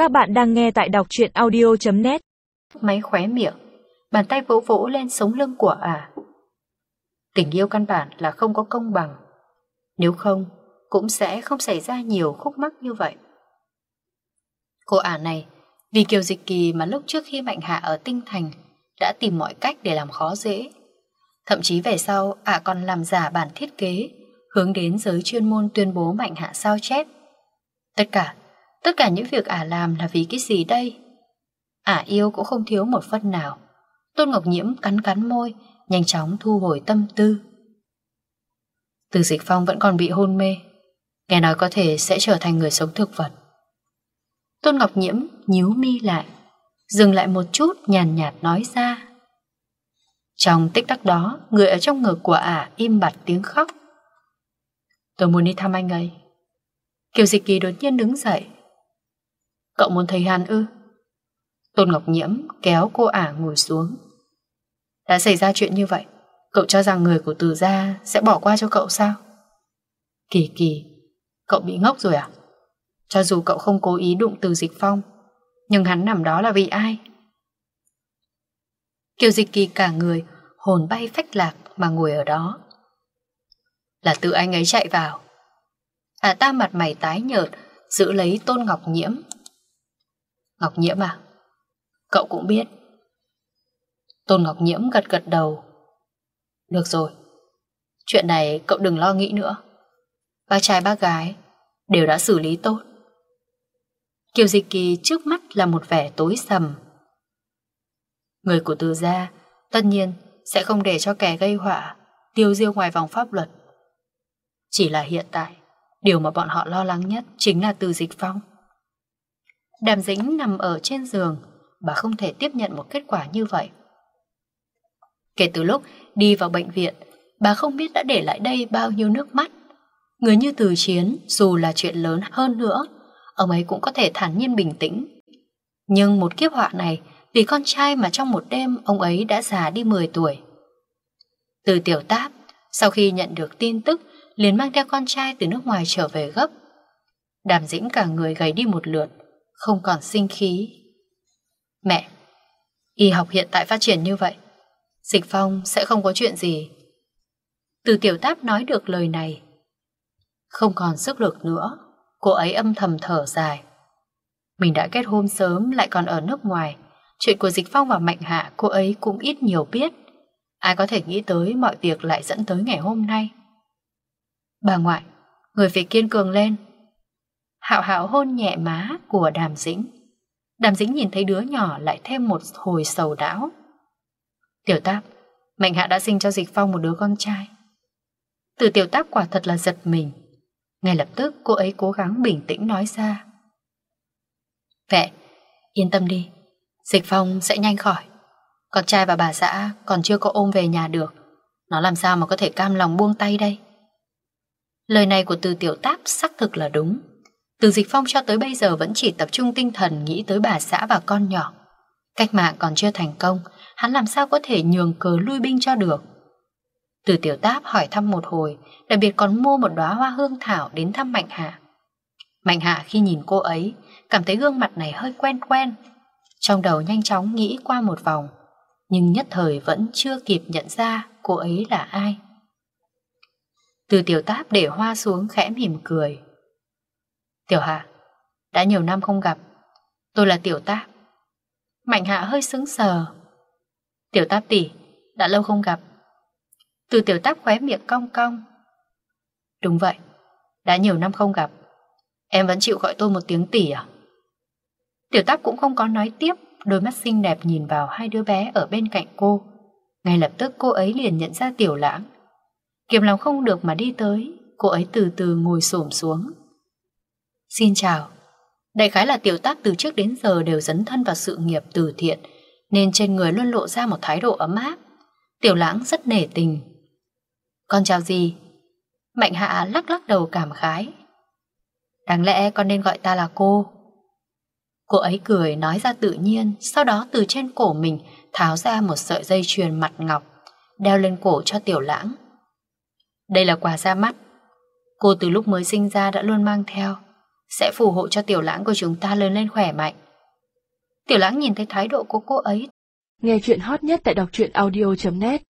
Các bạn đang nghe tại đọc truyện audio.net. Máy khóe miệng, bàn tay vỗ vỗ lên sống lưng của ả. Tình yêu căn bản là không có công bằng. Nếu không, cũng sẽ không xảy ra nhiều khúc mắc như vậy. Cô ả này, vì Kiều Dịch Kỳ mà lúc trước khi Mạnh Hạ ở Tinh Thành đã tìm mọi cách để làm khó dễ. Thậm chí về sau, ả còn làm giả bản thiết kế, hướng đến giới chuyên môn tuyên bố Mạnh Hạ sao chép. Tất cả những việc ả làm là vì cái gì đây? Ả yêu cũng không thiếu một phân nào. Tôn Ngọc Nhiễm cắn cắn môi, nhanh chóng thu hồi tâm tư. Từ Dịch Phong vẫn còn bị hôn mê, nghe nói có thể sẽ trở thành người sống thực vật. Tôn Ngọc Nhiễm nhíu mi lại, dừng lại một chút, nhàn nhạt nói ra. Trong tích tắc đó, người ở trong ngực của ả im bặt tiếng khóc. Tôi muốn đi thăm anh ấy. Kiều Dịch Kỳ đột nhiên đứng dậy. Cậu muốn thấy hắn ư? Tôn Ngọc Nhiễm kéo cô ả ngồi xuống. Đã xảy ra chuyện như vậy, cậu cho rằng người của Từ gia sẽ bỏ qua cho cậu sao? Kỳ, cậu bị ngốc rồi à? Cho dù cậu không cố ý đụng Từ Dịch Phong, nhưng hắn nằm đó là vì ai? Kiều Dịch Kỳ cả người hồn bay phách lạc mà ngồi ở đó. Là tự anh ấy chạy vào. Ta mặt mày tái nhợt, giữ lấy Tôn Ngọc Nhiễm. Ngọc Nhiễm à? Cậu cũng biết. Tôn Ngọc Nhiễm gật gật đầu. Được rồi, chuyện này cậu đừng lo nghĩ nữa. Bác trai bác gái đều đã xử lý tốt. Kiều Dịch Kỳ trước mắt là một vẻ tối sầm. Người của Từ gia tất nhiên sẽ không để cho kẻ gây họa tiêu diêu ngoài vòng pháp luật. Chỉ là hiện tại, điều mà bọn họ lo lắng nhất chính là Từ Dịch Phong. Đàm Dĩnh nằm ở trên giường, bà không thể tiếp nhận một kết quả như vậy. Kể từ lúc đi vào bệnh viện, bà không biết đã để lại đây bao nhiêu nước mắt. Người như Từ Chiến, dù là chuyện lớn hơn nữa, ông ấy cũng có thể thản nhiên bình tĩnh. Nhưng một kiếp họa này, vì con trai mà trong một đêm ông ấy đã già đi 10 tuổi. Từ Tiểu Táp, sau khi nhận được tin tức, liền mang theo con trai từ nước ngoài trở về gấp. Đàm Dĩnh cả người gầy đi một lượt, không còn sinh khí. Mẹ, y học hiện tại phát triển như vậy, Dịch Phong sẽ không có chuyện gì. Từ Tiểu Táp nói được lời này, không còn sức lực nữa, cô ấy âm thầm thở dài. Mình đã kết hôn sớm lại còn ở nước ngoài, chuyện của Dịch Phong và Mạnh Hạ cô ấy cũng ít nhiều biết. Ai có thể nghĩ tới mọi việc lại dẫn tới ngày hôm nay. Bà ngoại, người phải kiên cường lên. Hạo Hạo hôn nhẹ má của Đàm Dĩnh. Đàm Dĩnh nhìn thấy đứa nhỏ lại thêm một hồi sầu não. Tiểu Táp, Mạnh Hạ đã sinh cho Dịch Phong một đứa con trai. Từ Tiểu Táp quả thật là giật mình. Ngay lập tức cô ấy cố gắng bình tĩnh nói ra. Mẹ, yên tâm đi, Dịch Phong sẽ nhanh khỏi. Con trai và bà xã còn chưa có ôm về nhà được, nó làm sao mà có thể cam lòng buông tay đây? Lời này của Từ Tiểu Táp xác thực là đúng. Từ Dịch Phong cho tới bây giờ vẫn chỉ tập trung tinh thần nghĩ tới bà xã và con nhỏ. Cách mạng còn chưa thành công, hắn làm sao có thể nhường cớ lui binh cho được? Từ Tiểu Táp hỏi thăm một hồi, đặc biệt còn mua một đóa hoa hương thảo đến thăm Mạnh Hạ. Mạnh Hạ khi nhìn cô ấy, cảm thấy gương mặt này hơi quen quen. Trong đầu nhanh chóng nghĩ qua một vòng, nhưng nhất thời vẫn chưa kịp nhận ra cô ấy là ai. Từ Tiểu Táp để hoa xuống khẽ mỉm cười. Tiểu Hạ, đã nhiều năm không gặp, tôi là Tiểu Táp. Mạnh Hạ hơi sững sờ. Tiểu Táp tỷ, đã lâu không gặp. Từ Tiểu Táp khóe miệng cong cong. Đúng vậy, đã nhiều năm không gặp. Em vẫn chịu gọi tôi một tiếng tỷ à? Tiểu Táp cũng không có nói tiếp, đôi mắt xinh đẹp nhìn vào hai đứa bé ở bên cạnh cô. Ngay lập tức cô ấy liền nhận ra Tiểu Lãng. Kiềm lòng không được mà đi tới, cô ấy từ từ ngồi xổm xuống. Xin chào. Đại khái là Tiểu Táp từ trước đến giờ đều dấn thân vào sự nghiệp từ thiện, nên trên người luôn lộ ra một thái độ ấm áp. Tiểu Lãng rất nể tình. Con chào gì? Mạnh Hạ lắc lắc đầu cảm khái. Đáng lẽ con nên gọi ta là cô. Cô ấy cười nói ra tự nhiên, sau đó từ trên cổ mình tháo ra một sợi dây chuyền mặt ngọc, đeo lên cổ cho Tiểu Lãng. Đây là quà ra mắt. Cô từ lúc mới sinh ra đã luôn mang theo, sẽ phù hộ cho Tiểu Lãng của chúng ta lớn lên khỏe mạnh. Tiểu Lãng nhìn thấy thái độ của cô ấy. Nghe chuyện hot nhất tại đọc truyện audio.net